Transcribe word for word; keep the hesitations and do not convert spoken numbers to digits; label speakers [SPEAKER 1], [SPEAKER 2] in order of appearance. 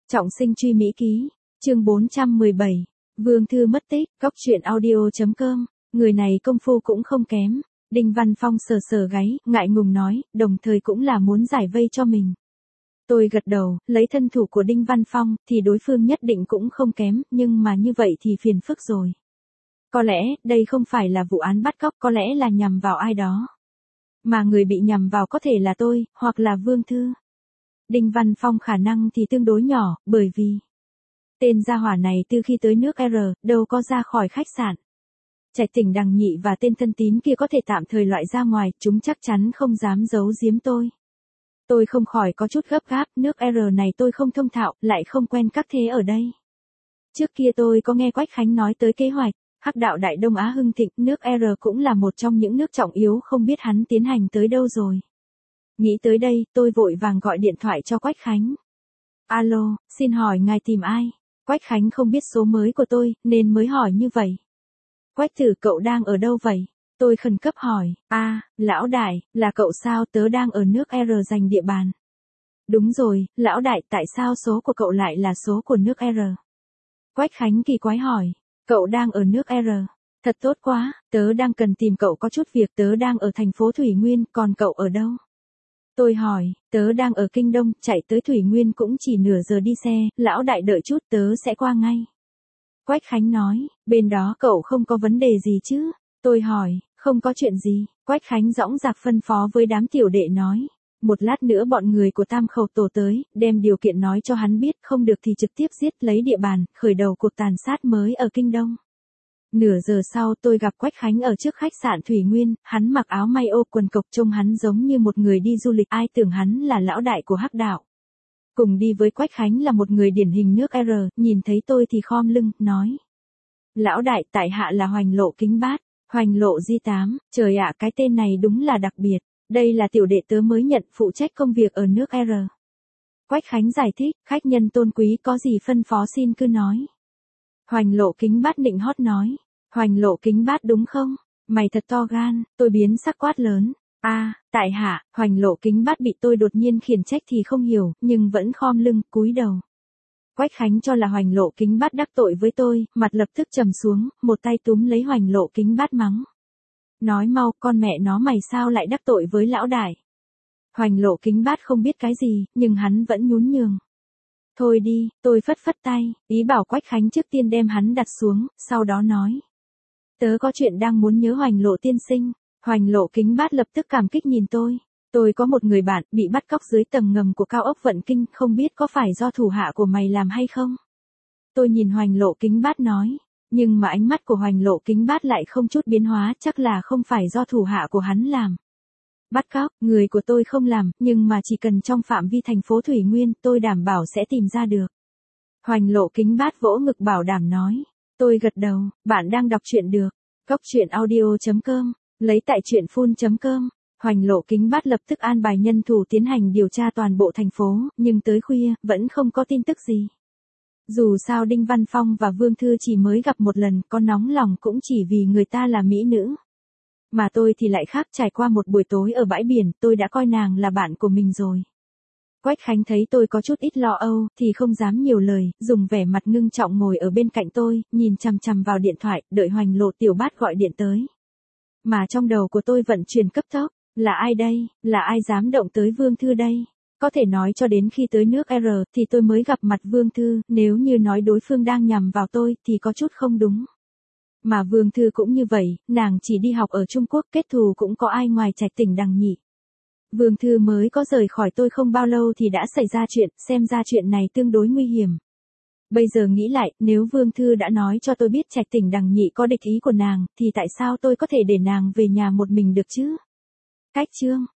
[SPEAKER 1] Trọng sinh truy Mỹ ký, chương bốn trăm mười bảy, Vương Thư mất tích, góc truyện audio.com, người này công phu cũng không kém. Đinh Văn Phong sờ sờ gáy, ngại ngùng nói, đồng thời cũng là muốn giải vây cho mình. Tôi gật đầu, lấy thân thủ của Đinh Văn Phong, thì đối phương nhất định cũng không kém, nhưng mà như vậy thì phiền phức rồi. Có lẽ, đây không phải là vụ án bắt cóc, có lẽ là nhằm vào ai đó. Mà người bị nhằm vào có thể là tôi, hoặc là Vương Thư. Đinh Văn Phong khả năng thì tương đối nhỏ, bởi vì tên gia hỏa này từ khi tới nước R, đâu có ra khỏi khách sạn. Trạch Tỉnh Đằng Nhị và tên thân tín kia có thể tạm thời loại ra ngoài, chúng chắc chắn không dám giấu giếm tôi. Tôi không khỏi có chút gấp gáp, nước R này tôi không thông thạo, lại không quen các thế ở đây. Trước kia tôi có nghe Quách Khánh nói tới kế hoạch, Hắc đạo Đại Đông Á hưng thịnh, nước R cũng là một trong những nước trọng yếu, không biết hắn tiến hành tới đâu rồi. Nghĩ tới đây, tôi vội vàng gọi điện thoại cho Quách Khánh. Alo, xin hỏi ngài tìm ai? Quách Khánh không biết số mới của tôi, nên mới hỏi như vậy. Quách Tử, cậu đang ở đâu vậy? Tôi khẩn cấp hỏi. A, à, lão đại, là cậu sao? Tớ đang ở nước R giành địa bàn. Đúng rồi, lão đại, tại sao số của cậu lại là số của nước R? Quách Khánh kỳ quái hỏi. Cậu đang ở nước R. Thật tốt quá, tớ đang cần tìm cậu có chút việc, tớ đang ở thành phố Thủy Nguyên, còn cậu ở đâu? Tôi hỏi, tớ đang ở Kinh Đông, chạy tới Thủy Nguyên cũng chỉ nửa giờ đi xe, lão đại đợi chút, tớ sẽ qua ngay. Quách Khánh nói, bên đó cậu không có vấn đề gì chứ? Tôi hỏi, không có chuyện gì. Quách Khánh dõng dạc phân phó với đám tiểu đệ nói. Một lát nữa bọn người của Tam Khẩu Tổ tới, đem điều kiện nói cho hắn biết, không được thì trực tiếp giết lấy địa bàn, khởi đầu cuộc tàn sát mới ở Kinh Đông. Nửa giờ sau tôi gặp Quách Khánh ở trước khách sạn Thủy Nguyên, hắn mặc áo may ô quần cộc trông hắn giống như một người đi du lịch, ai tưởng hắn là lão đại của Hắc đạo. Cùng đi với Quách Khánh là một người điển hình nước R, nhìn thấy tôi thì khom lưng, nói. Lão đại, tại hạ là Hoành Lộ Kính Bát, Hoành Lộ Di Tám, trời ạ, cái tên này đúng là đặc biệt, đây là tiểu đệ tớ mới nhận phụ trách công việc ở nước R. Quách Khánh giải thích, khách nhân tôn quý có gì phân phó xin cứ nói. Hoành Lộ Kính Bát nịnh hót nói, Hoành Lộ Kính Bát đúng không? Mày thật to gan, tôi biến sắc quát lớn. A, à, tại hạ, Hoành Lộ Kính Bát bị tôi đột nhiên khiển trách thì không hiểu, nhưng vẫn khom lưng, cúi đầu. Quách Khánh cho là Hoành Lộ Kính Bát đắc tội với tôi, mặt lập tức trầm xuống, một tay túm lấy Hoành Lộ Kính Bát mắng. Nói mau, con mẹ nó mày sao lại đắc tội với lão đại? Hoành Lộ Kính Bát không biết cái gì, nhưng hắn vẫn nhún nhường. Thôi đi, tôi phất phất tay, ý bảo Quách Khánh trước tiên đem hắn đặt xuống, sau đó nói. Tớ có chuyện đang muốn nhớ Hoành Lộ tiên sinh. Hoành Lộ Kính Bát lập tức cảm kích nhìn tôi. Tôi có một người bạn bị bắt cóc dưới tầng ngầm của cao ốc Vận Kinh, không biết có phải do thủ hạ của mày làm hay không? Tôi nhìn Hoành Lộ Kính Bát nói, nhưng mà ánh mắt của Hoành Lộ Kính Bát lại không chút biến hóa, chắc là không phải do thủ hạ của hắn làm. Bắt cóc, người của tôi không làm, nhưng mà chỉ cần trong phạm vi thành phố Thủy Nguyên, tôi đảm bảo sẽ tìm ra được. Hoành Lộ Kính Bát vỗ ngực bảo đảm nói. Tôi gật đầu, bạn đang đọc truyện được. Góc truyện audio.com, lấy tại truyện phun chấm com. Hoành Lộ Kính Bát lập tức an bài nhân thủ tiến hành điều tra toàn bộ thành phố, nhưng tới khuya, vẫn không có tin tức gì. Dù sao Đinh Văn Phong và Vương Thư chỉ mới gặp một lần, có nóng lòng cũng chỉ vì người ta là mỹ nữ. Mà tôi thì lại khác, trải qua một buổi tối ở bãi biển, tôi đã coi nàng là bạn của mình rồi. Quách Khánh thấy tôi có chút ít lo âu, thì không dám nhiều lời, dùng vẻ mặt ngưng trọng ngồi ở bên cạnh tôi, nhìn chằm chằm vào điện thoại, đợi Hoành Lộ Tiểu Bát gọi điện tới. Mà trong đầu của tôi vận chuyển cấp tốc, là ai đây, là ai dám động tới Vương Thư đây? Có thể nói cho đến khi tới nước R, thì tôi mới gặp mặt Vương Thư, nếu như nói đối phương đang nhằm vào tôi, thì có chút không đúng. Mà Vương Thư cũng như vậy, nàng chỉ đi học ở Trung Quốc, kết thù cũng có ai ngoài Trạch Tỉnh Đằng Nhị. Vương Thư mới có rời khỏi tôi không bao lâu thì đã xảy ra chuyện, xem ra chuyện này tương đối nguy hiểm. Bây giờ nghĩ lại, nếu Vương Thư đã nói cho tôi biết Trạch Tỉnh Đằng Nhị có địch ý của nàng, thì tại sao tôi có thể để nàng về nhà một mình được chứ? Cách chương